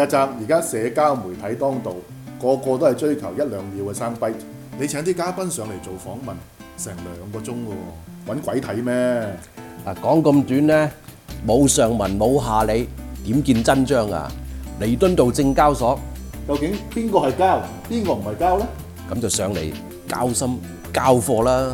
責而家社交媒體當道，個個都係追求一兩秒嘅生輝。你請啲嘉賓上嚟做訪問，成2個鐘喎，揾鬼睇咩？ 嗱，講咁短咧，冇上文冇下理，點見真章啊？彌敦道證交所， 究竟邊個係交，邊個唔係交呢？ 咁就上嚟交心交貨啦！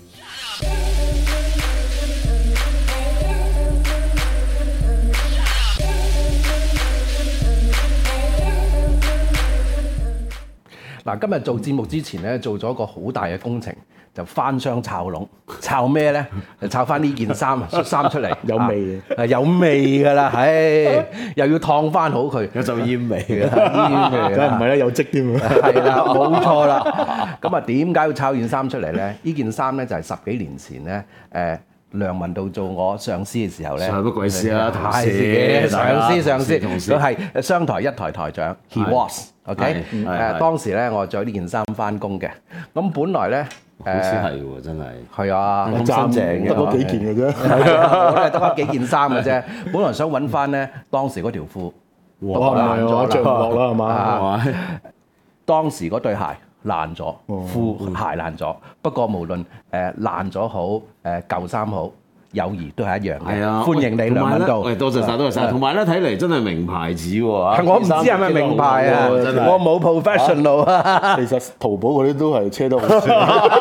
嗱，今日做節目之前咧，做咗個好大嘅工程，就翻箱抄籠，抄咩咧？就抄翻呢件衫恤衫出嚟， 有味嘅，有味㗎啦，唉，又要燙翻好佢， 有陣煙味嘅， 煙味， 梗係唔係啦，有跡添啊！ 係啦，冇錯啦。咁啊，點解要抄件衫出嚟咧？呢件衫咧就係10幾年前咧，梁文道做我上司嘅時候咧， 上乜鬼事啊？同係事， 上司， 同事佢係商台一台台長 ，he was，OK，當時咧我着呢件衫翻工嘅，咁本來咧好似係喎，真係。 係啊， 咁新淨嘅， 得嗰幾件嘅啫。 係啊，我都係得翻幾件衫嘅啫。本來想揾翻咧當時嗰條褲， 哇，唔係我着唔落啦，係嘛？ 當時嗰對鞋爛咗，褲鞋爛咗。不過無論爛咗好，舊衫好，友誼都係一樣嘅。 係啊， 歡迎你梁文道。 喂，多謝晒，多謝晒。同埋咧，睇嚟真係名牌子喎。 我唔知係咪名牌啊，我冇 professional 啊。 其實淘寶嗰啲都係車得好少。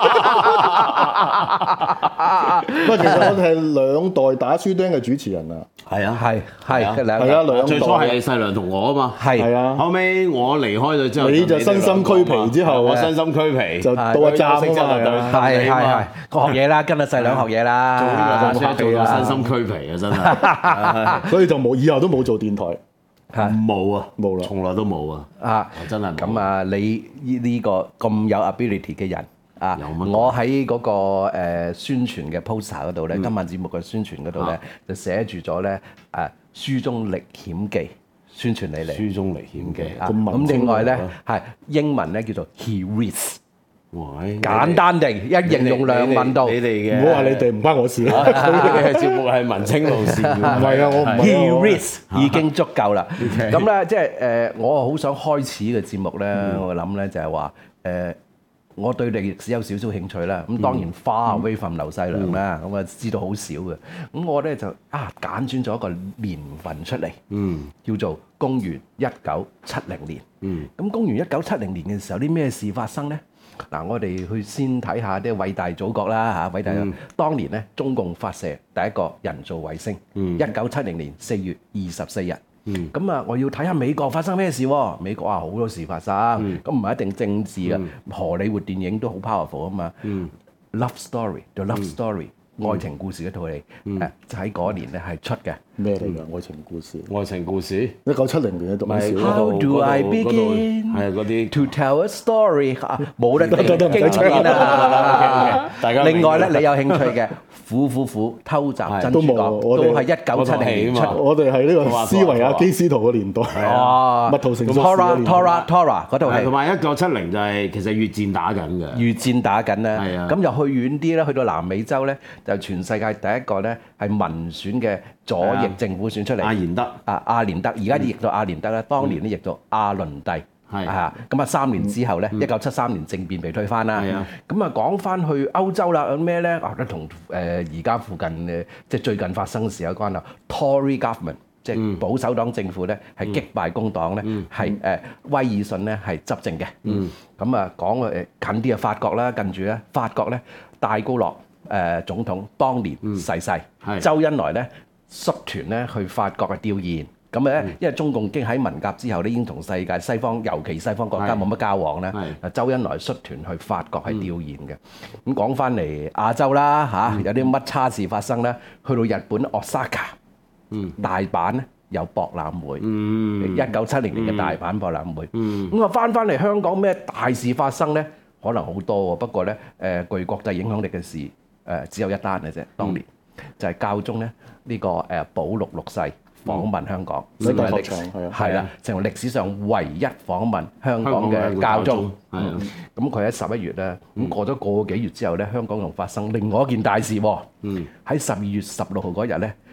不過其實我哋係2代打書釘嘅主持人啊。 係啊， 係係啊，2代。 最初係細良同我啊嘛。 係啊。 後尾我離開咗之後， 你就身心俱疲之後， 我身心俱疲就到阿站啊嘛。 係，學嘢啦，跟阿細良學嘢啦。 做呢個做到身心俱疲啊，真係。 所以就冇，以後都冇做電台。 冇啊， 冇啦， 從來都冇啊！真係咁啊！你呢個咁有 ability 嘅人啊，我喺嗰個宣傳嘅 poster 嗰度咧，今晚節目嘅宣傳嗰度咧，就寫住咗咧書中歷險記，宣傳你嚟。 書中歷險記。 咁另外咧係英文咧叫做 He reads。簡單地一形容梁文道， 你哋嘅唔好話你哋，唔關我事啦。 佢嘅節目係文青路線， 唔係啊，我唔係。 He reads 已經足夠啦。咁咧即係我好想開始嘅節目咧，我諗咧就係話我對歷史有少少興趣啦。咁當然 far away from 劉細良啦，咁啊知道好少嘅。咁我咧就揀選咗一個年份出嚟，叫做公元1970年。咁公元1970年嘅時候，啲咩事發生咧？嗱，我哋去先睇下啲偉大祖國啦嚇，偉大當年咧，中共發射第一個人造衛星，1970年4月24日。咁我要睇下美國發生咩事喎？美國好多事發生，咁唔係一定政治嘅，荷里活電影都好 powerful 啊嘛。Love Story，The Love Story，愛情故事嗰套戲，就喺嗰年咧係出嘅。 咩嚟㗎？愛情故事？ 愛情故事 1970年嘅讀緊少。 How do I begin 係嗰啲 to tell a story？ 冇得經典啊！ 大家另外咧，你有興趣嘅《虎偷襲珍珠港》都係1970年出。 我哋係呢個斯維亞基斯圖嘅年代。蜜桃成熟時嘅年代。 Tora 嗰套戲。 同埋1970就係其實越戰打緊嘅。 越戰打緊咧， 係啊。 咁又去遠啲咧，去到南美洲咧，就全世界第一個咧係民選嘅左翼政府選出嚟。 阿連德。 阿連德，而家譯到阿連德咧，當年咧譯做阿倫蒂。 係咁3年之後咧，1973年政變被推翻啦。咁講翻去歐洲啦，咩咧？都同而家附近即係最近發生嘅事有關啦。Tory government 即係保守黨政府咧，係擊敗工黨咧，係威爾遜咧係執政嘅。咁講近啲嘅法國啦，跟住咧法國咧戴高樂總統當年逝世，周恩來咧率團咧去法國嘅弔唁。咁咧，因為中共經喺文革之後咧，已經同世界西方，尤其西方國家冇乜交往咧。周恩來率團去法國係弔唁嘅。咁講翻嚟亞洲啦嚇，有啲乜差事發生咧？去到日本 Osaka，大阪咧有博覽會，1970年嘅大阪博覽會。咁翻嚟香港咩大事發生咧？可能好多喎，不過咧具國際影響力嘅事只有一單嘅啫。當年就係教宗咧呢個保祿6世。訪問香港，成為歷史上唯一訪問香港嘅教宗。咁佢喺11月咧，咁過咗個幾月之後咧，香港仲發生另外一件大事喎。喺12月16號嗰日咧，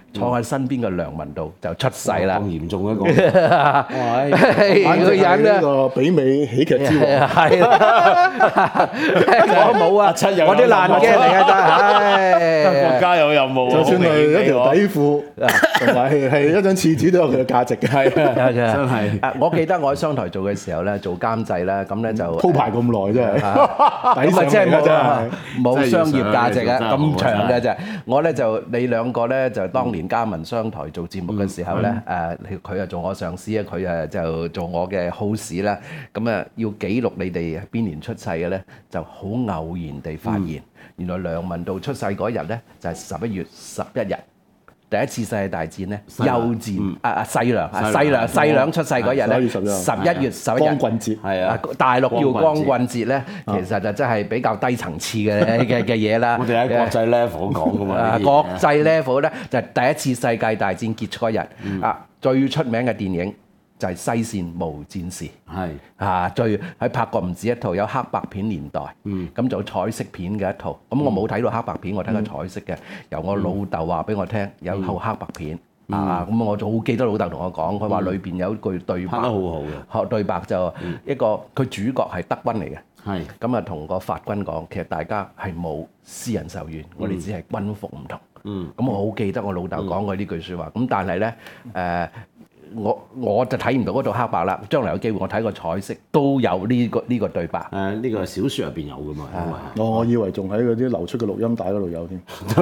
坐喺身邊嘅梁文道就出世啦。 咁嚴重一個， 個人呢個媲美喜劇之王。 係啦，我冇啊，我啲爛嘅嚟嘅咋， 國家有任務， 就算係一條底褲，同埋係一張廁紙都有佢嘅價值嘅。 係啊， 真係。 我記得我喺商台做嘅時候咧，做監製啦，咁咧就鋪排咁耐真係， 咁啊即係冇商業價值啊， 真係咁長嘅啫。我咧就你兩個咧就當年加盟商台做節目嘅時候咧，佢啊做我上司啊，佢啊就做我嘅 host 啦。咁啊要記錄你哋邊年出世嘅咧，就好偶然地發現，原來梁文道出世嗰日咧就係11月11日。第一次世界大戰咧，休戰細良出世嗰日咧，11月11日， 光棍節係啊， 大陸叫光棍節咧，其實就真係比較低層次嘅嘢啦。 我哋喺國際 level 講噶嘛， 國際 level 咧就係第一次世界大戰結束嗰日，最出名嘅電影就係西線無戰事， 係最喺拍過唔止一套，有黑白片年代，咁就彩色片嘅一套。咁我冇睇到黑白片，我睇過彩色嘅。由我老豆話俾我聽，有套黑白片咁我就好記得老豆同我講，佢話裏邊有一句對白， 拍得好好嘅。 對白就一個佢主角係德軍嚟嘅， 係咁啊同個法軍講，其實大家係冇私人仇怨，我哋只係軍服唔同。咁我好記得我老豆講過呢句説話。咁但係咧我就睇唔到嗰套黑白啦。將來有機會我睇個彩色都有呢個對白。 呢個小説入邊有噶嘛？ 我以為仲喺嗰啲流出嘅錄音帶嗰度有添。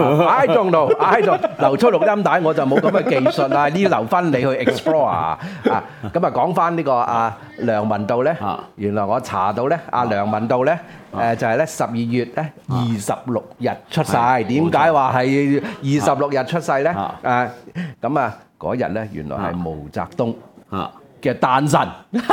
I don't know，流出錄音帶我就冇咁嘅技術啦，呢留翻你去 explore 啊。咁啊講翻呢個梁文道咧，原來我查到咧，梁文道咧就係咧12月咧26日出世。點解話係26日出世咧？咁啊嗰日咧原來係毛澤東嘅誕辰。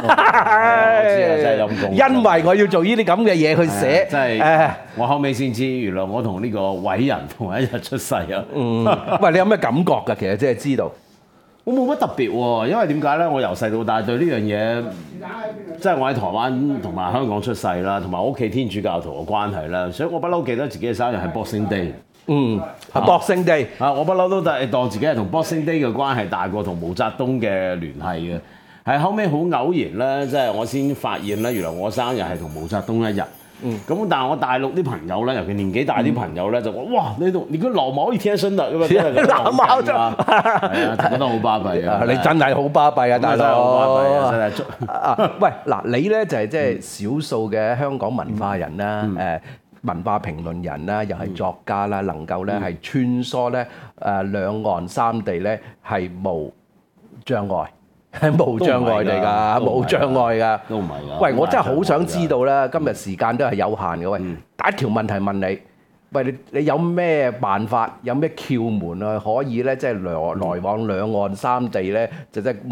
因為我要做呢啲咁嘅嘢去寫， 真係我後尾先知，原來我同呢個偉人同一日出世啊！ 喂，你有咩感覺㗎？其實即係知道。 我冇乜特別喎，因為點解咧？我由細到大對呢樣嘢，即係我喺台灣同埋香港出世啦，同埋我屋企天主教徒嘅關係啦，所以我不嬲記得自己嘅生日係 Boxing Day。 Boxing Day 我不嬲都當自己係同 Boxing Day 嘅關係大過同毛澤東嘅聯繫嘅。係後尾好偶然咧，即係我先發現咧，原來我生日係同毛澤東一日。咁但係我大陸啲朋友咧，尤其年紀大啲朋友咧，就話：哇，你個老毛一天生的咁啊！ 老毛就係啊，覺得好巴閉啊！ 你真係好巴閉啊，大佬！ 好巴閉啊，真係。 喂，嗱，你咧就係即係少數嘅香港文化人啦，文化評論人啦，又係作家啦，能夠咧係穿梭咧兩岸三地咧係無障礙。係無障礙嚟㗎，冇障礙㗎。 都唔係㗎。 喂，我真係好想知道咧，今日時間都係有限嘅。喂，第一條問題問你，喂，你有咩辦法，有咩竅門啊，可以咧，即係來往兩岸三地咧，就即係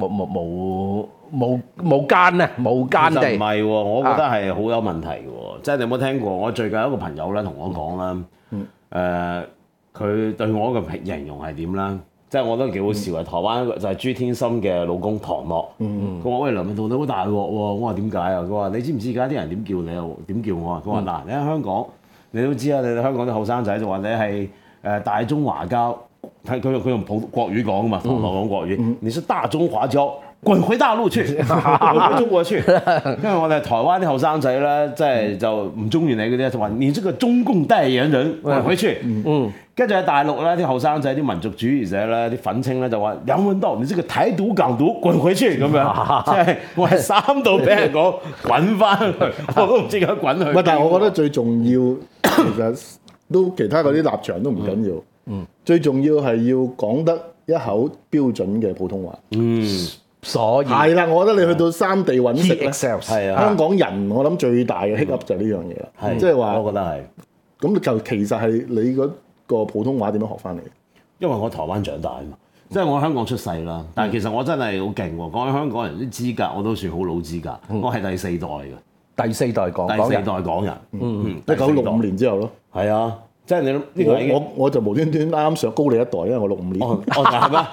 無間啊，無間地。 唔係喎，我覺得係好有問題嘅喎。即係你有冇聽過？我最近有一個朋友咧同我講啦，佢對我嘅形容係點啦？即係我覺得幾好笑啊！台灣就係朱天心嘅老公唐諾，佢話：喂，梁文道你好大鑊喎！我話點解啊？佢話：你知唔知而家啲人點叫你啊？點叫我啊？佢話：嗱，你喺香港，你都知啊！你哋香港啲後生仔就話你係大中華膠，佢用國語講啊嘛，唐諾講國語，你是大中華膠。滾回大陸去，滾回中國去。因為我哋台灣啲後生仔咧，即係就唔中意你嗰啲，就話你這個中共代言人，滾回去。跟住喺大陸咧，啲後生仔、啲民族主義者咧、啲憤青咧就話梁文道，你這個台獨港獨，滾回去咁樣。即係我係三度俾人講滾翻去，我都唔知點解滾去。 但係我覺得最重要，其實都其他嗰啲立場都唔緊要。最重要係要講得一口標準嘅普通話。 所以係啦，我覺得你去到三地揾食咧， 香港人我諗最大嘅 hiccup 就係呢樣嘢啦，即係話， 我覺得係。 咁就其實係你嗰個普通話點樣學翻嚟？ 因為我台灣長大啊嘛，即係我喺香港出世啦。但係其實我真係好勁喎，講起香港人啲資格，我都算好老資格。我係第四代嘅， 第四代港人。 1965年之後咯。 係啊，即係你呢個我就無端端啱啱上高你一代，因為我65年。 係咩？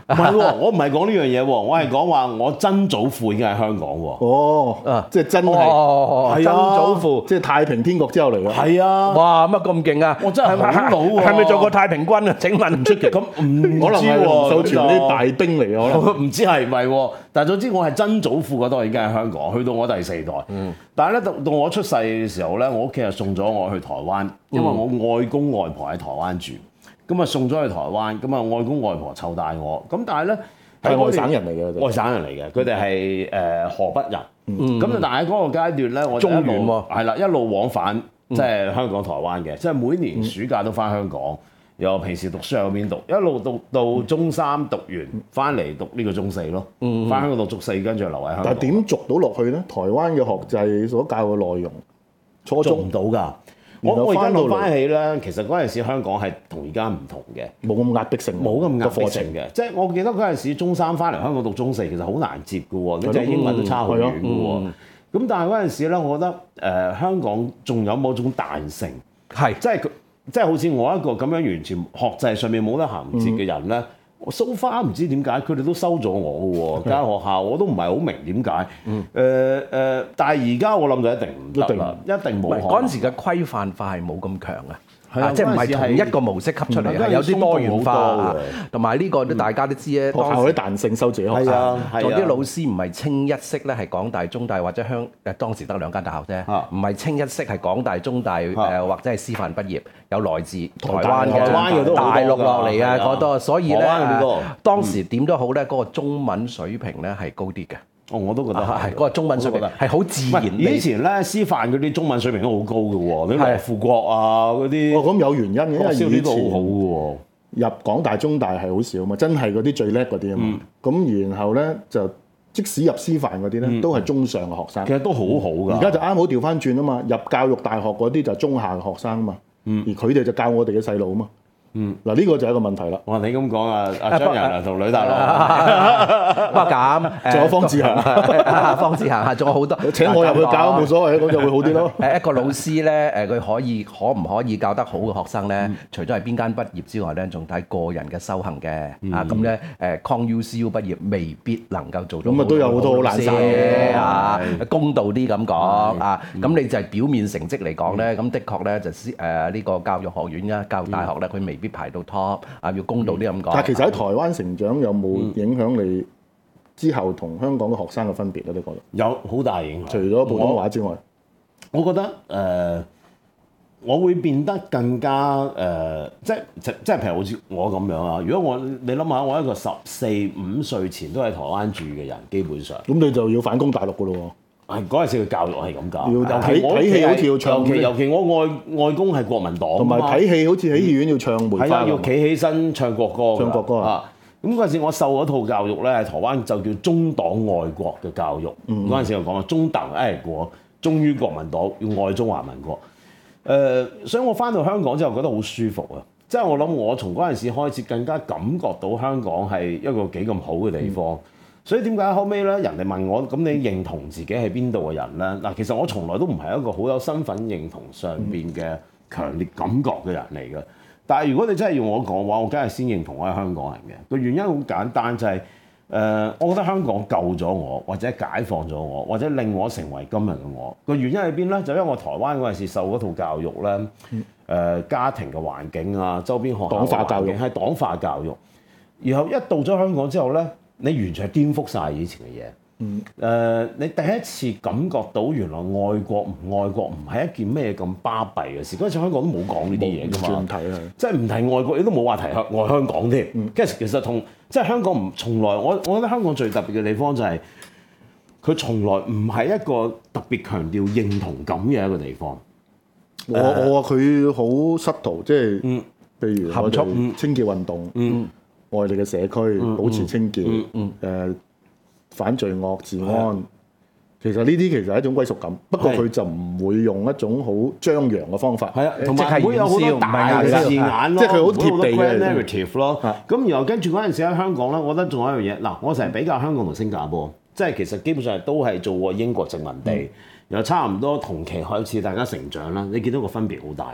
唔係喎，我唔係講呢樣嘢喎，我係講話我曾祖父已經喺香港喎。 哦，即係真係， 曾祖父即係太平天國之後嚟嘅。 係啊， 哇，乜咁勁啊！ 我真係好老喎。 係咪做過太平軍啊？請問唔出奇。 咁唔可能係洪秀全啲大兵嚟嘅，可能唔知係咪喎？但係總之我係曾祖父嗰代已經喺香港，去到我第4代。但係咧到我出世嘅時候咧，我屋企係送咗我去台灣，因為我外公外婆喺台灣住。咁啊送咗去台灣，咁啊外公外婆湊大我，咁但係咧係外省人嚟嘅， 外省人嚟嘅，佢哋係河北人，咁但係喺嗰個階段咧，我中原喎， 係啦，一路往返即係香港、台灣嘅，即係每年暑假都翻香港，又平時讀書喺嗰邊讀，一路讀到中3讀完，翻嚟讀呢個中4咯，翻香港讀中4，跟住留喺香港。 但係點續到落去咧？台灣嘅學制所教嘅內容，初中唔到㗎。我而家諗翻起咧，其實嗰陣時香港係同而家唔同嘅， 冇咁壓迫性， 冇咁壓迫性嘅。即係我記得嗰陣時中3翻嚟香港讀中4，其實好難接嘅喎，你隻英文都差好遠嘅喎。咁但係嗰陣時咧，我覺得香港仲有某種彈性， 係即係好似我一個咁樣完全學制上面冇得銜接嘅人咧。我收花唔知點解，佢哋都收咗我嘅喎，間學校我都唔係好明點解。但係而家我諗就一定唔得啦，一定冇可能。 嗰陣時嘅規範化係冇咁強啊。即係唔係同一個模式級出嚟，係有啲多元化，同埋呢個大家都知咧。 學校啲彈性收自己學生， 仲有啲老師唔係清一色咧，係港大、中大或者當時得2間大學啫，唔係清一色係港大、中大或者係師範畢業，有來自台灣嘅、大陸落嚟啊嗰多，所以咧當時點都好咧，嗰個中文水平咧係高啲嘅。 我都覺得係嗰個中文水平係好自然。 以前咧師範嗰啲中文水平都好高嘅喎，啲羅富國啊嗰啲。 咁有原因嘅，因為以前好好嘅喎。 入港大、中大係好少嘛，真係嗰啲最叻嗰啲啊嘛。咁然後咧就即使入師範嗰啲咧，都係中上嘅學生。 其實都好好㗎。 而家就啱好調翻轉啊嘛，入教育大學嗰啲就中下嘅學生啊嘛，而佢哋就教我哋嘅細路啊嘛。嗱呢個就係一個問題啦。 哇！你咁講啊，阿張仁同呂大樂， 不過咁， 仲有方志恒， 方志恒仲有好多。 請我入去教都冇所謂，咁就會好啲咯。 一個老師咧，佢可唔可以教得好嘅學生咧？除咗係邊間畢業之外咧，仲睇個人嘅修行嘅。咁咧ConUCU 畢業未必能夠做到。 咁啊都有好多好難嘅啊！公道啲咁講啊，咁你就係表面成績嚟講咧，咁的確咧就呢個教育學院啦、教育大學咧，佢未必排到 top 啊，要公道啲咁講。 但係其實喺台灣成長有冇影響你之後同香港嘅學生嘅分別咧？你覺得有好大影響。 除咗普通話之外， 我覺得我會變得更加即係譬如好似我咁樣啊。如果你諗下，我一個14、15歲前都喺台灣住嘅人，基本上咁你就要反攻大陸噶咯喎。 係嗰陣時嘅教育係咁教， 要睇戲好似要唱， 尤其我外公係國民黨， 同埋睇戲好似喺戲院要唱梅花， 係啊，要企起身唱國歌， 唱國歌啊！ 咁嗰陣時我受嗰套教育咧，喺台灣就叫中黨愛國嘅教育。嗰陣時我講啊，中黨愛國，忠於國民黨，要愛中華民國。所以我翻到香港之後覺得好舒服啊！即係我諗我從嗰陣時開始更加感覺到香港係一個幾咁好嘅地方。所以點解後尾咧，人哋問我咁你認同自己係邊度嘅人咧？嗱，其實我從來都唔係一個好有身份認同上邊嘅強烈感覺嘅人嚟嘅。但係如果你真係要我講話，我梗係先認同我係香港人嘅。個原因好簡單，就係我覺得香港救咗我，或者解放咗我，或者令我成為今日嘅我。個原因喺邊咧？就因為我台灣嗰陣時受嗰套教育咧，家庭嘅環境啊，周邊學校黨化教育係黨化教育。然後一到咗香港之後咧，你完全係顛覆晒以前嘅嘢。你第一次感覺到原來愛國唔愛國唔係一件咩咁巴閉嘅事。嗰陣時香港都冇講呢啲嘢㗎嘛，即係唔提愛國，你都冇話提愛香港添。其實同即係香港唔從來，我覺得香港最特別嘅地方就係佢從來唔係一個特別強調認同感嘅一個地方。 我話佢好subtle，即係譬如我哋清潔運動。愛你嘅社區，保持清潔，反罪惡治安，其實呢啲其實係一種歸屬感。不過佢就唔會用一種好張揚嘅方法， 係啊，同埋會有好多大嘅字眼咯， 即係佢好貼地嘅 narrative 咯。咁然後跟住嗰陣時喺香港咧，我覺得仲有一樣嘢。嗱，我成日比較香港同新加坡，即係其實基本上都係做過英國殖民地，又差唔多同期開始大家成長啦。你見到個分別好大啦。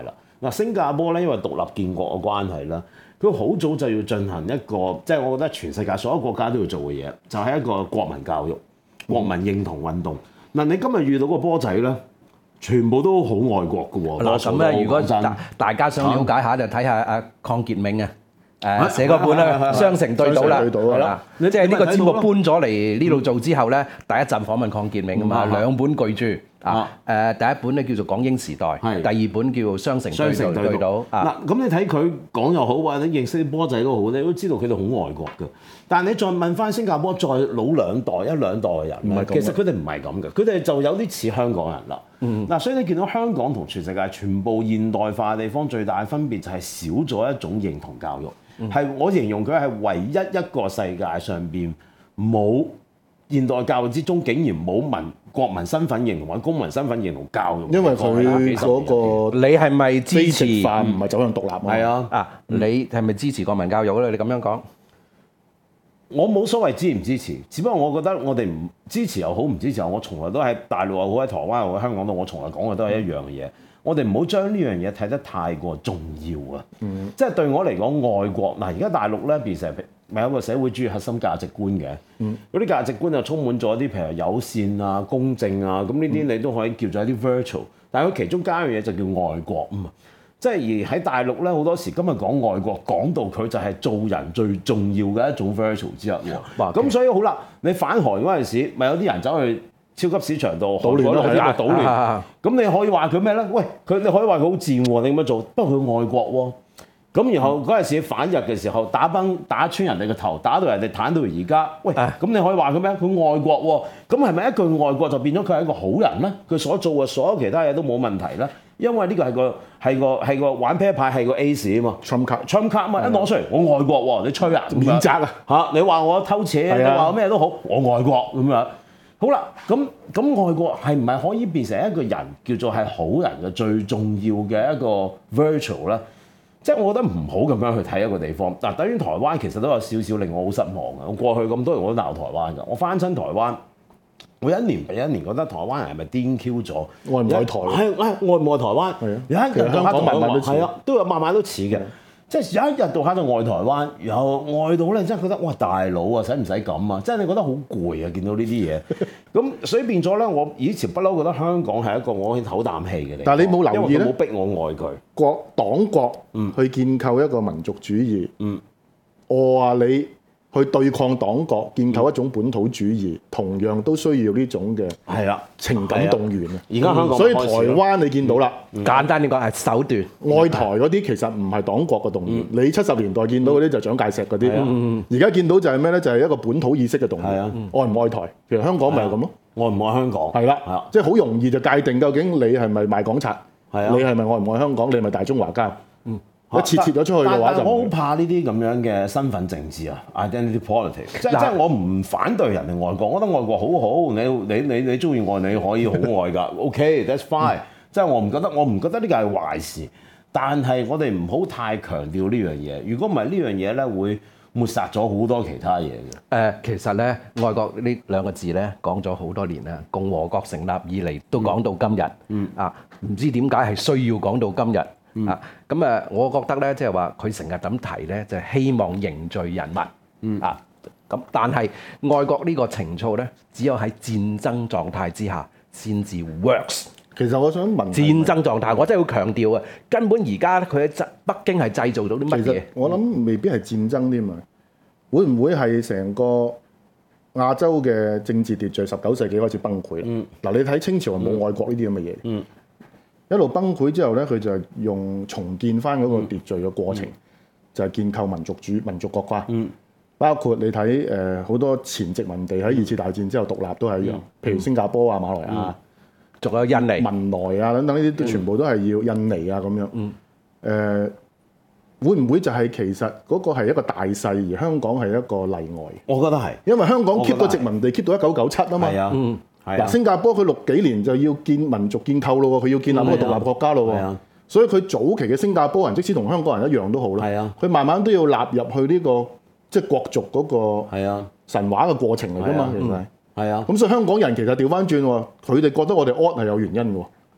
嗱，新加坡咧，因為獨立建國嘅關係啦，佢好早就要進行一個，即係我覺得全世界所有國家都要做嘅嘢，就係一個國民教育、國民認同運動。嗱，你今日遇到個波仔咧，全部都好愛國嘅喎。 嗱咁咧，如果大家想了解下，就睇下阿鄺傑銘寫嗰本啦，《雙城對賭》啦，係啦，即係呢個節目搬咗嚟呢度做之後咧，第一陣訪問鄺傑銘啊嘛，兩本巨著第一本咧叫做《港英時代》，第二本叫做《雙城對賭》。 嗱，咁你睇佢講又好，或者認識啲波仔都好，你都知道佢哋好愛國嘅。但係你再問翻新加坡再老一兩代嘅人，其實佢哋唔係咁嘅，佢哋就有啲似香港人啦。嗱，所以你見到香港同全世界全部現代化嘅地方最大嘅分別就係少咗一種認同教育。係我形容佢係唯一一個世界上邊冇現代教育之中，竟然冇國民身份認同或者公民身份認同教育。 因為佢嗰個你係咪支持化唔係走向獨立？ 係啊， 你係咪支持國民教育咧？你咁樣講， 我冇所謂支唔支持，只不過我覺得我哋唔支持又好，唔支持又好，我從來都喺大陸又好，喺台灣又好，喺香港度，我從來講嘅都係一樣嘅嘢。我哋唔好將呢樣嘢睇得太過重要啊！即係對我嚟講，愛國嗱，而家大陸咧，變成咪有個社會主義核心價值觀嘅，嗰啲價值觀就充滿咗啲譬如友善啊、公正啊，咁呢啲你都可以叫做一啲 virtue，但係佢其中加一樣嘢就叫愛國啊嘛。即係而喺大陸咧，好多時今日講愛國，講到佢就係做人最重要嘅一種 virtue 之一喎。咁所以好啦，你反韓嗰陣時，咪有啲人走去超級市場度搗亂咯，係搗亂。咁你可以話佢咩咧？喂，你可以話佢好賤喎，你咁樣做，不過佢愛國喎。咁然後嗰陣時反日嘅時候，打穿人哋個頭，打到人哋攤到而家。喂，咁你可以話佢咩？佢愛國喎。咁係咪一句愛國就變咗佢係一個好人咧？佢所做嘅所有其他嘢都冇問題咧？因為呢個係個玩啤牌係個 Ace 啊嘛，Trump card 啊嘛，一攞出嚟我愛國喎，你吹啊？ 免責啊嚇！你話我偷錢，你話我咩都好，我愛國咁樣。好啦，咁愛國係唔係可以變成一個人叫做係好人嘅最重要嘅一個 virtue 咧？即係我覺得唔好咁樣去睇一個地方。嗱，等於台灣其實都有少少令我好失望嘅。我過去咁多年我都鬧台灣㗎。我翻親台灣，我一年比一年覺得台灣人係咪癲 Q 咗？ 愛唔愛台？ 愛唔愛台灣？ 係啊， 有一日香港慢慢都似， 係啊，都有慢慢都似嘅。即係有一日到喺度愛台灣，然後愛到咧，真係覺得哇大佬啊，使唔使咁啊？即係你覺得好攰啊，見到呢啲嘢。咁所以變咗咧，我以前不嬲覺得香港係一個我可以唞啖氣嘅地方。 但係你冇留意咧， 冇逼我愛佢。 黨國去建構一個民族主義，我話你去對抗黨國，建構一種本土主義，同樣都需要呢種嘅情感動員啊！ 而家香港， 所以台灣你見到啦， 簡單啲講係手段。 愛台嗰啲其實唔係黨國嘅動員，你70年代見到嗰啲就蔣介石嗰啲，而家見到就係咩咧？就係一個本土意識嘅動員。愛唔愛台？其實香港咪係咁咯。 愛唔愛香港？ 係啦，即係好容易就界定究竟你係咪賣港賊？你係咪愛唔愛香港？你係咪大中華奸？一切咗出去嘅話就， 我好怕呢啲咁樣嘅身份政治啊 ，identity politics。即係我唔反對人哋愛國，我覺得愛國好好。你中意愛你可以好愛㗎，OK，that's fine。即係我唔覺得呢個係壞事，但係我哋唔好太強調呢樣嘢。如果唔係呢樣嘢咧，會抹殺咗好多其他嘢嘅。 其實咧，愛國呢兩個字咧講咗好多年啦，共和國成立以嚟都講到今日。唔知點解係需要講到今日。我覺得咧，即係話佢成日咁提咧，就係希望凝聚人民。但係愛國呢個情操咧，只有喺戰爭狀態之下先至 works。 其實我想問戰爭狀態，我真係要強調啊！根本而家佢喺北京係製造到啲乜嘢？ 我諗未必係戰爭添啊，會唔會係成個亞洲嘅政治秩序19世紀開始崩潰啦？嗱，你睇清朝係冇愛國呢啲咁嘅嘢。一路崩潰之後咧，佢就係用重建翻嗰個秩序嘅過程，就係建構民族國家。包括你睇好多前殖民地喺2次大戰之後獨立都係一樣，譬如新加坡啊、馬來亞， 仲有印尼、 文萊啊等等呢啲，都全部都係要印尼啊咁樣。會唔會就係其實嗰個係一個大勢，而香港係一個例外？ 我覺得係， 因為香港 keep 個殖民地 keep 到1997啊嘛。嗱，新加坡佢60幾年就要建民族建構咯，佢要建立一個獨立國家咯，所以佢早期嘅新加坡人，即使同香港人一樣都好啦，佢慢慢都要納入去呢個即係國族嗰個神話嘅過程嚟㗎嘛，其實係。咁所以香港人其實調翻轉喎，佢哋覺得我哋 odd 係有原因嘅喎，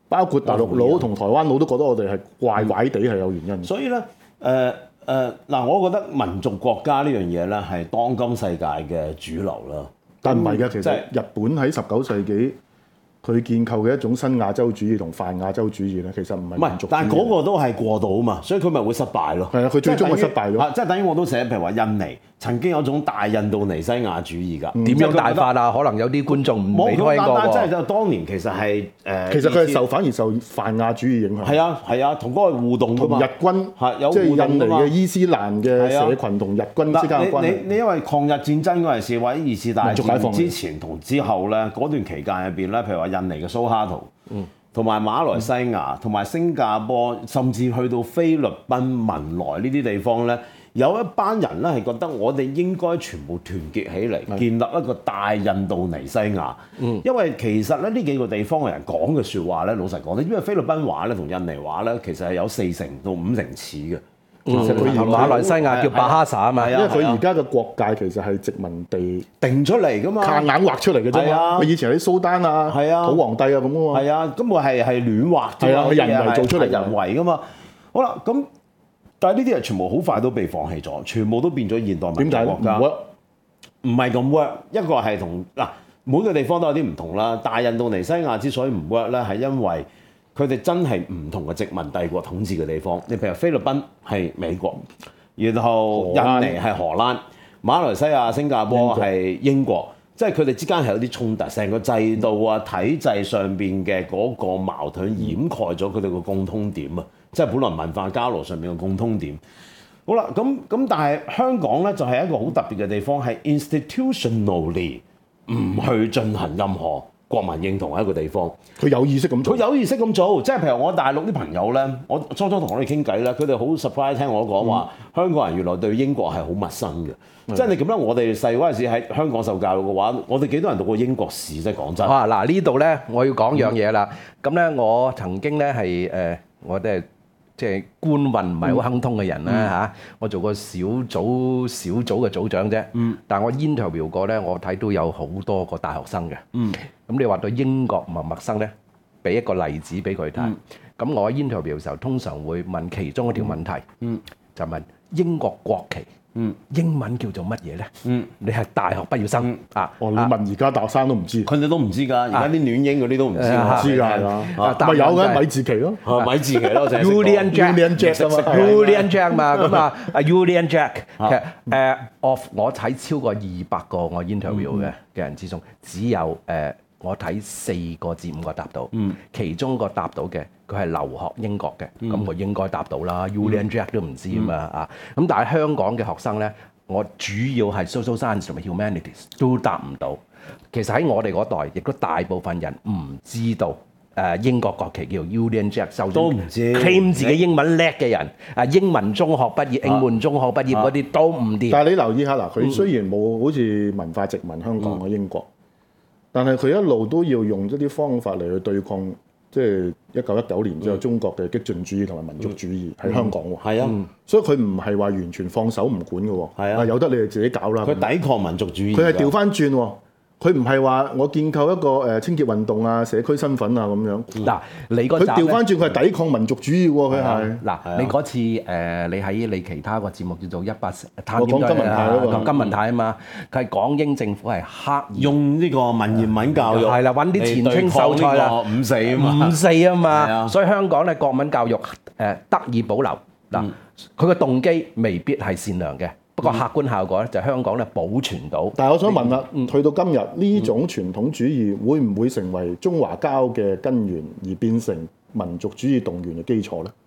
包括大陸佬同台灣佬都覺得我哋係怪怪地係有原因。 所以咧，嗱，我覺得民族國家呢樣嘢咧係當今世界嘅主流啦。 但唔係嘅，其實即係日本喺19世紀佢建構嘅一種新亞洲主義同泛亞洲主義咧，其實唔係民族主義。 但係嗰個都係過渡啊嘛，所以佢咪會失敗咯。 係啊，佢最終係失敗咗。 即係等於我都寫，譬如話印尼曾經有種大印度尼西亞主義㗎。 點樣大法啊？可能有啲觀眾未聽過喎。 即係就當年其實係其實佢係反而受泛亞主義影響。 係啊，同嗰個互動㗎嘛。 同日軍有即係互動㗎嘛印尼嘅伊斯蘭嘅社群同日軍之間嘅關係。 你因為抗日戰爭嗰陣時，或者二次大戰之前同之後咧，嗰段期間入邊咧，譬如話印尼嘅蘇哈圖，同埋馬來西亞，同埋新加坡，甚至去到菲律賓、文萊呢啲地方咧，有一班人咧係覺得我哋應該全部團結起嚟，建立一個大印度尼西亞。因為其實咧呢幾個地方嘅人講嘅説話咧，老實講咧，因為菲律賓話咧同印尼話咧，其實係有4成到5成似嘅。 其實佢馬來西亞叫巴哈薩啊嘛， 因為佢而家嘅國界其實係殖民地定出嚟㗎嘛， 硬畫出嚟嘅啫嘛。佢以前喺蘇丹啊、土皇帝啊咁啊嘛。 係啊，根本係亂畫啫嘛， 人為做出嚟， 人為㗎嘛。好啦，咁但係呢啲人全部好快都被放棄咗，全部都變咗現代民族國家。唔係咁 work，一個係同嗱每個地方都有啲唔同啦。大印度尼西亞之所以唔 work 咧，係因為佢哋真係唔同嘅殖民帝國統治嘅地方，你譬如菲律賓係美國，然後印尼係荷蘭，馬來西亞、新加坡係英國，即係佢哋之間係有啲衝突，成個制度啊、體制上邊嘅嗰個矛盾掩蓋咗佢哋個共通點啊，即係本來文化交流上面嘅共通點。好啦，咁但係香港咧就係一個好特別嘅地方，係 institutionally 唔去進行任何國民認同嘅一個地方， 佢有意識咁做。 佢有意識咁做，即係譬如我大陸啲朋友咧，我初初同我哋傾偈咧，佢哋好 surprise 聽我講話，香港人原來對英國係好陌生嘅。即係你咁樣，我哋細嗰陣時喺香港受教育嘅話，我哋幾多人讀過英國史啫？講真。 嗱呢度咧，我要講樣嘢啦。咁咧，我曾經咧係我哋係即係官運唔係好亨通嘅人啦嚇。我做過小組嘅組長啫。但係我 interview 過咧，我睇到有好多個大學生嘅。咁你話對英國唔係陌生咧？俾一個例子俾佢睇。咁我 interview 嘅時候，通常會問其中一條問題，就問英國國旗。英文叫做乜嘢咧？你係大學畢業生啊？ 你問而家大學生都唔知， 佢哋都唔知㗎。而家啲暖英嗰啲都唔知， 知㗎。咪有嘅米字旗咯， 米字旗咯，就係 Union Jack 嘛。咁啊，Union Jack 其實我睇超過200個我 interview 嘅人之中，只有我睇4個至5個答到，其中個答到嘅佢係留學英國嘅，咁佢應該答到啦。Union Jack 都唔知啊嘛啊！咁但係香港嘅學生咧，我主要係 social science 同埋 humanities 都答唔到。其實喺我哋嗰代，亦都大部分人唔知道英國國旗叫 Union Jack， 就都唔知 claim 自己英文叻嘅人，英文中學畢業、英文中學畢業嗰啲都唔掂。 但係你留意下嗱，佢雖然冇好似文化殖民香港嘅英國。但係佢一路都要用一啲方法嚟去對抗，即係1919年之後中國嘅激進主義同埋民族主義喺香港喎。 係啊， 所以佢唔係話完全放手唔管嘅喎。 係啊， 由得你哋自己搞啦。 佢抵抗民族主義。 佢係調翻轉喎。佢唔係話我建構一個清潔運動啊、社區身份啊咁樣。 嗱，你嗰集佢調翻轉，佢係抵抗民族主義喎。佢係嗱，你嗰次你喺你其他個節目叫做180探講金文泰嗰個金文泰啊嘛，佢係港英政府係刻意用呢個文言文教育係啦，揾啲前清秀才啦 ，54啊嘛 ，54啊嘛，所以香港咧國民教育得以保留嗱，佢個動機未必係善良嘅。不過客觀效果咧，就香港咧保存到。 但係我想問啦，去到今日呢種傳統主義會唔會成為中華膠嘅根源，而變成民族主義動員嘅基礎咧？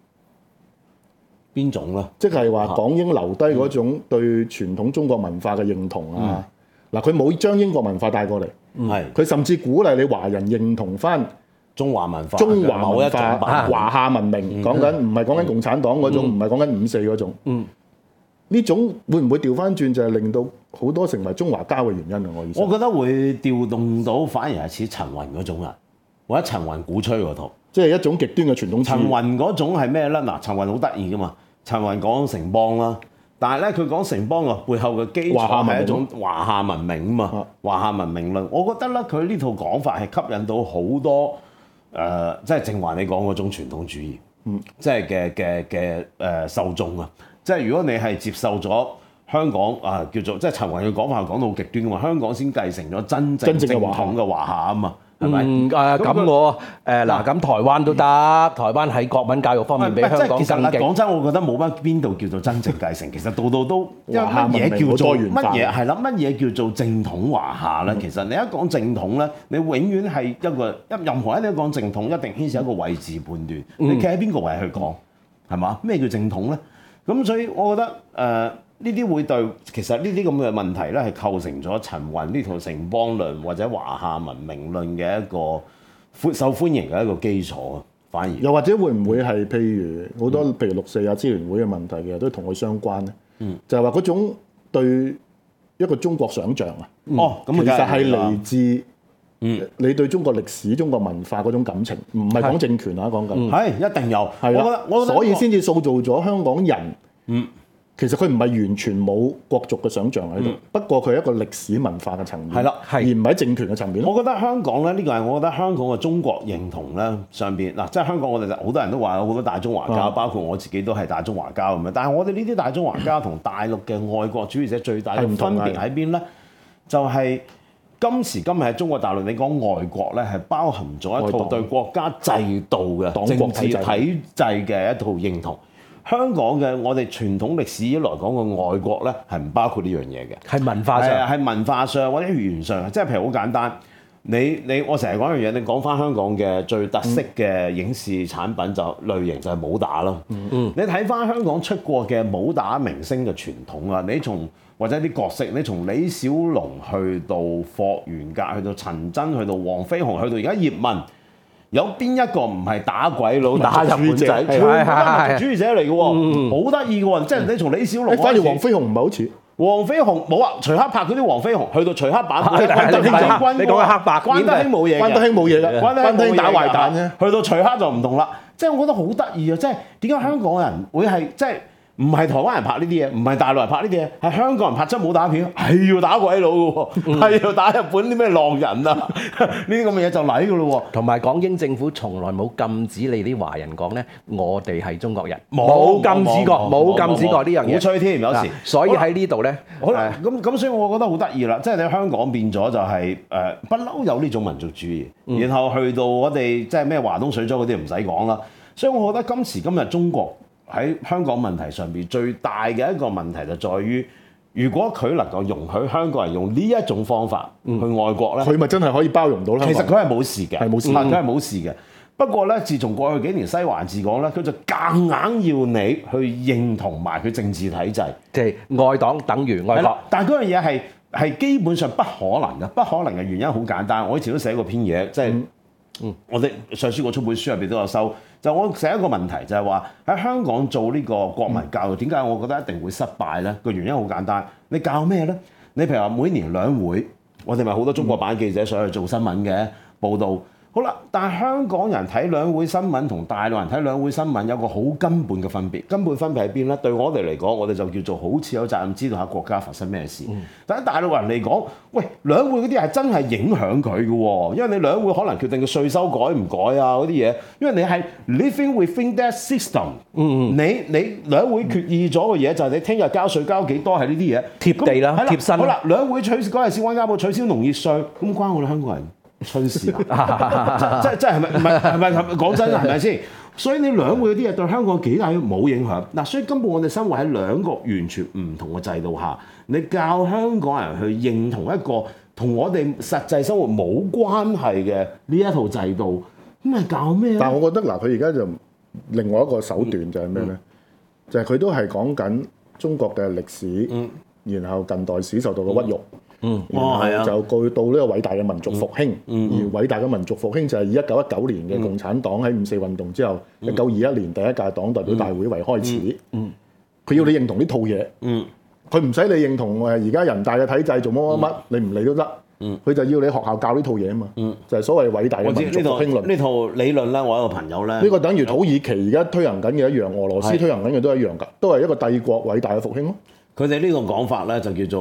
邊種咧？ 即係話港英留低嗰種對傳統中國文化嘅認同啊！嗱，佢冇將英國文化帶過嚟，佢甚至鼓勵你華人認同翻中華文化、 中華文化、華夏文明。講緊唔係講緊共產黨嗰種，唔係講緊54嗰種。呢種會唔會調翻轉，就係令到好多成為中華膠嘅原因啊？我意思， 我覺得會調動到，反而係似陳雲嗰種人，或者陳雲鼓吹嗰套， 即係一種極端嘅傳統主義。 陳雲嗰種係咩咧？嗱，陳雲好得意噶嘛。陳雲講城邦啦，但係咧佢講城邦嘅背後嘅基礎係一種華夏文明啊嘛。華夏文明論，我覺得咧佢呢套講法係吸引到好多即係正話你講嗰種傳統主義，即係嘅受眾啊，即係如果你係接受咗香港叫做即係陳雲嘅講法講到好極端嘅話，香港先繼承咗真正正統嘅華夏啊嘛。係咪？ 咁我嗱咁台灣都得，台灣喺國民教育方面比香港更勁。 講真，我覺得冇乜邊度叫做真正繼承，其實度度都因為乜嘢叫做乜嘢係啦？乜嘢叫做正統華夏咧？其實你一講正統咧，你永遠係任何一啲講正統，一定牽涉一個位置判斷。你企喺邊個位去講係嘛？咩叫正統咧？咁所以我覺得呢啲會對其實呢啲咁嘅問題咧，係構成咗陳雲呢套城邦論或者華夏文明論嘅一個受歡迎嘅一個基礎啊。反而又或者會唔會係譬如好多譬如6·4支聯會嘅問題嘅都同佢相關咧？就係話嗰種對一個中國想像啊，其實係嚟自你對中國歷史、中國文化嗰種感情，唔係講政權啊，講緊係一定有。 係啦，所以先至塑造咗香港人。其實佢唔係完全冇國族嘅想像喺度，不過佢係一個歷史文化嘅層面，而唔係政權嘅層面。 我覺得香港咧，呢個係我覺得香港嘅中國認同咧上邊嗱，即係香港我哋好多人都話有好多大中華膠，包括我自己都係大中華膠咁樣。但係我哋呢啲大中華膠同大陸嘅愛國主義者最大嘅分別喺邊咧？就係今時今日喺中國大陸，你講愛國咧係包含咗一套對國家制度嘅政治體制嘅一套認同。香港嘅我哋傳統歷史來講嘅愛國咧，係唔包括呢樣嘢嘅， 係文化上， 係文化上或者語言上，即係譬如好簡單，我成日講一樣嘢，你講翻香港嘅最特色嘅影視產品就類型就係武打咯。你睇翻香港出過嘅武打明星嘅傳統啊，你從或者啲角色，你從李小龍去到霍元甲，去到陳真，去到黃飛鴻，去到而家葉問。有邊一個唔係打鬼佬、打日本仔？全部都係民族主義者嚟嘅喎，好得意嘅喎。即係你從李小龍， 反而黃飛鴻唔係好似黃飛鴻冇啊，徐克拍嗰啲黃飛鴻，去到徐克版本，關德興將軍，你講嘅黑白， 關德興冇嘢嘅， 關德興冇嘢嘅，關德興打壞蛋啫。 去到徐克就唔同啦。即係我覺得好得意啊！即係點解香港人會係即係？唔係台灣人拍呢啲嘢，唔係大陸人拍呢啲嘢，係香港人拍真武打片，係要打鬼佬嘅喎，係要打日本啲咩狼人啊，呢啲咁嘅嘢就嚟嘅咯喎。 同埋港英政府從來冇禁止你啲華人講咧，我哋係中國人，冇禁止過，冇禁止過呢樣嘢。 鼓吹添有時， 所以喺呢度咧， 好啦，咁所以我覺得好得意啦，即係你香港變咗就係不嬲有呢種民族主義，然後去到我哋即係咩華東水災嗰啲唔使講啦，所以我覺得今時今日中國喺香港問題上邊最大嘅一個問題就在於，如果佢能夠容許香港人用呢一種方法去愛國咧， 佢咪真係可以包容到咧？ 其實佢係冇事嘅， 係冇事， 佢係冇事嘅。不過咧，自從過去幾年西環治港咧，佢就夾硬要你去認同埋佢政治體制， 即係愛黨等於愛國。 但係嗰樣嘢係基本上不可能嘅，不可能嘅原因好簡單。我以前都寫過篇嘢，即係我哋上書嗰出本書入邊都有收。就我寫一個問題，就係話喺香港做呢個國民教育，點解我覺得一定會失敗咧？個原因好簡單，你教咩咧？你譬如話每年兩會，我哋咪好多中國版記者上去做新聞嘅報導。好啦，但係香港人睇兩會新聞同大陸人睇兩會新聞有個好根本嘅分別。根本分別喺邊咧？對我哋嚟講，我哋就叫做好似有責任知道下國家發生咩事。但係大陸人嚟講，喂，兩會嗰啲係真係影響佢嘅喎，因為你兩會可能決定個稅收改唔改啊嗰啲嘢，因為你係 living within that system。你兩會決議咗嘅嘢就係你聽日交稅交幾多係呢啲嘢貼地啦，貼身。 好啦，兩會嗰日先溫家寶取消農業稅，咁關我哋香港人春事啊！即係咪講真係咪先？所以你兩會嗰啲嘢對香港幾大冇影響嗱，所以根本我哋生活喺兩個完全唔同嘅制度下，你教香港人去認同一個同我哋實際生活冇關係嘅呢一套制度，咁係教咩？ 但係我覺得嗱，佢而家就另外一個手段就係咩咧？就係佢都係講緊中國嘅歷史，然後近代史受到嘅屈辱。然後就過到呢個偉大嘅民族復興，而偉大嘅民族復興就係以1919年嘅共產黨喺5·4運動之後，1921年第一屆黨代表大會為開始。佢要你認同呢套嘢，佢唔使你認同而家人大嘅體制做乜，你唔理都得。佢就要你學校教呢套嘢啊嘛，就係所謂偉大嘅民族復興論。 呢套理論咧，我有一個朋友咧， 呢個等於土耳其而家推行緊嘅一樣，俄羅斯推行緊嘅都一樣㗎，都係一個帝國偉大嘅復興咯。 佢哋呢個講法咧就叫做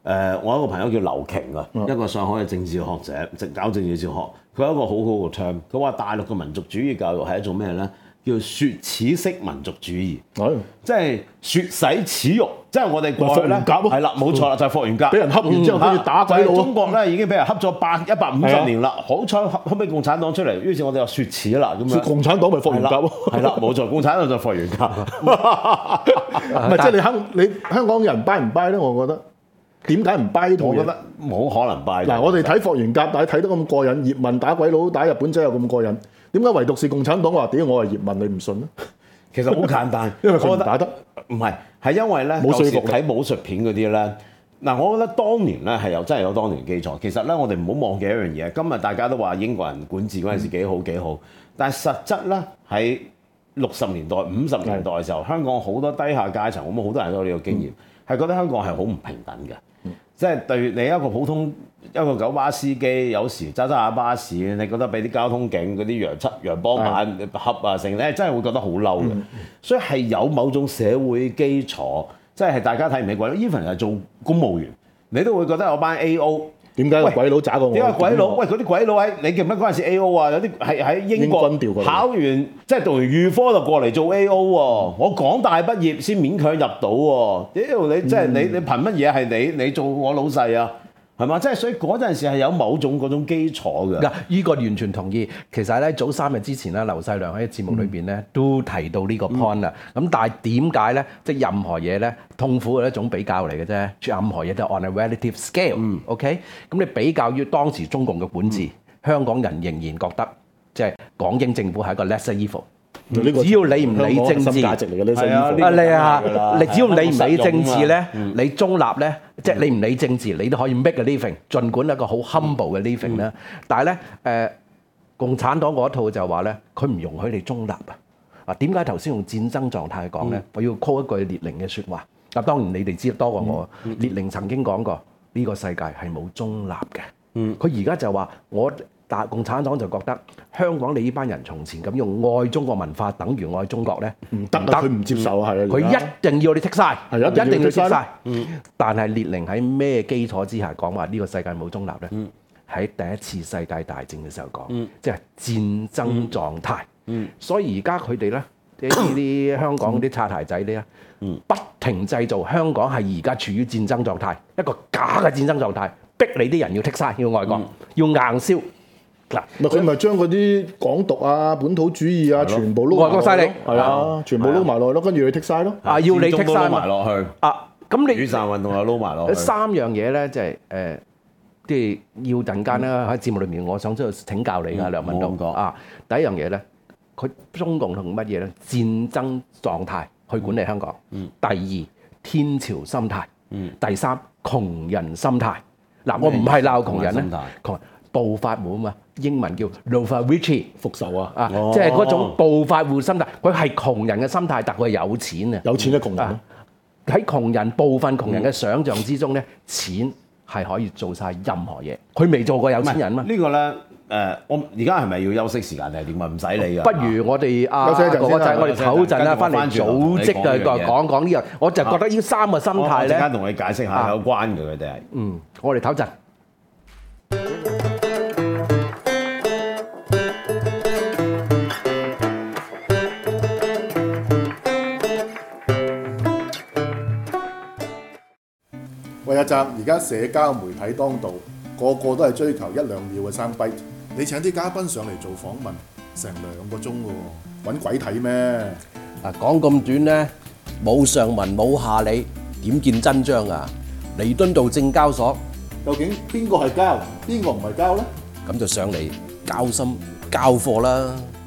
我有一個朋友叫劉瓊啊，一個上海嘅政治學者，搞政治哲學。佢有一個好好嘅 term，佢話大陸嘅民族主義教育係一種咩咧？叫雪恥式民族主義，即係雪洗恥辱，即係我哋過去咧係啦，冇錯啦，就係霍元甲俾人恰完之後跟住打鬼佬。 中國咧已經俾人恰咗150年啦，好彩後尾共產黨出嚟，於是我哋又雪恥啦咁樣。 共產黨咪霍元甲咯， 係啦，冇錯，共產黨就係霍元甲。 唔係即係你香港人 buy 唔 buy 咧？我覺得點解唔 buy 呢套嘢？ 我覺得冇可能 buy。 嗱，我哋睇霍元甲，但係睇得咁過癮，葉問打鬼佬打日本仔又咁過癮。點解唯獨是共產黨話屌我係葉問你唔信咧？ 其實好簡單， 因為佢唔打得。 唔係，係因為咧， 冇說服力。 睇武術片嗰啲咧，嗱，我覺得當年咧係真係有當年基礎。其實咧，我哋唔好忘記一樣嘢。今日大家都話英國人管治嗰陣時幾好幾好，但係實質咧喺60年代、50年代嘅時候，香港好多低下階層，咁好多人都有呢個經驗，係覺得香港係好唔平等嘅。即係對你一個普通一個九巴司機，有時揸下巴士，你覺得俾啲交通警嗰啲洋幫辦恰啊成咧，真係會覺得好嬲嘅。所以係有某種社會基礎，即係大家睇唔起鬼佬。even 係做公務員，你都會覺得有班 A.O. 點解個鬼佬渣過我？ 點解鬼佬？喂，嗰啲鬼佬喺你記唔記得嗰陣時 A.O. 啊？有啲係喺英國考完即係讀完預科就過嚟做 A.O. 喎。我港大畢業先勉強入到喎。屌你即係你憑乜嘢係你做我老細啊？係嘛？即係所以嗰陣時係有某種嗰種基礎嘅。 嗱，依個完全同意。其實咧，早3日之前咧，劉細良喺節目裏邊咧都提到呢個 point 啦。咁但係點解咧？即係任何嘢咧，痛苦嘅一種比較嚟嘅啫。任何嘢都 on a relative scale。OK，咁你比較於當時中共嘅管治，香港人仍然覺得即係港英政府係一個 lesser evil。只要你唔理政治， 價值嚟嘅呢？ 你只要你唔理政治咧，你中立咧，即係你唔理政治，你都可以 make a living， 儘管一個好 humble 嘅 living 啦。但係咧，共產黨嗰一套就話咧，佢唔容許你中立啊。啊，點解頭先用戰爭狀態講咧？我要 call 一句列寧嘅説話。嗱，當然你哋知得多過我。列寧曾經講過，呢個世界係冇中立嘅。佢而家就話但共產黨就覺得香港你呢班人從前咁用愛中國文化等於愛中國咧， 唔得，佢唔接受係啊！ 佢一定要你剔晒，一定要剔晒。但係列寧喺咩基礎之下講話呢個世界冇中立咧？喺第一次世界大戰嘅時候講，即係戰爭狀態。所以而家佢哋咧，呢啲香港啲擦鞋仔咧，不停製造香港係而家處於戰爭狀態，一個假嘅戰爭狀態，逼你啲人要剔晒，要愛國，要硬銷。嗱， 佢咪將嗰啲港獨啊、本土主義啊，全部撈外國勢力， 係啊，全部撈埋落咯，跟住你剔晒咯。 啊，要你剔晒埋落去。 啊，咁你雨傘運動又撈埋落去。 3樣嘢咧，即係即係要陣間咧喺節目裏面，我想知道請教你㗎，梁文道啊。第一樣嘢咧，佢中共同乜嘢咧？戰爭狀態去管理香港。第二，天朝心態。第三，窮人心態。嗱，我唔係鬧窮人咧，暴發戶啊嘛，英文叫 Novavici 復仇啊！ 即係嗰種暴發戶心態，佢係窮人嘅心態，但佢係有錢啊！ 有錢嘅窮人喺窮人部分窮人嘅想像之中咧，錢係可以做晒任何嘢。佢未做過有錢人嘛？ 呢個咧我而家係咪要休息時間定係點啊？唔使理㗎。 不如我哋休息一陣先，我哋唞陣啦，翻嚟組織嘅講講呢樣。我就覺得呢3個心態咧， 陣間同你解釋下有關嘅佢哋係。 我哋唞陣。 喂，阿澤，而家社交媒體當道，個個都係追求1-2秒嘅生輝。你請啲嘉賓上嚟做訪問，成2個鐘喎，揾鬼睇咩？ 嗱，講咁短咧，冇上文冇下理，點見真章啊？彌敦道證交所， 究竟邊個係交，邊個唔係交咧？ 咁就上嚟交心交貨啦。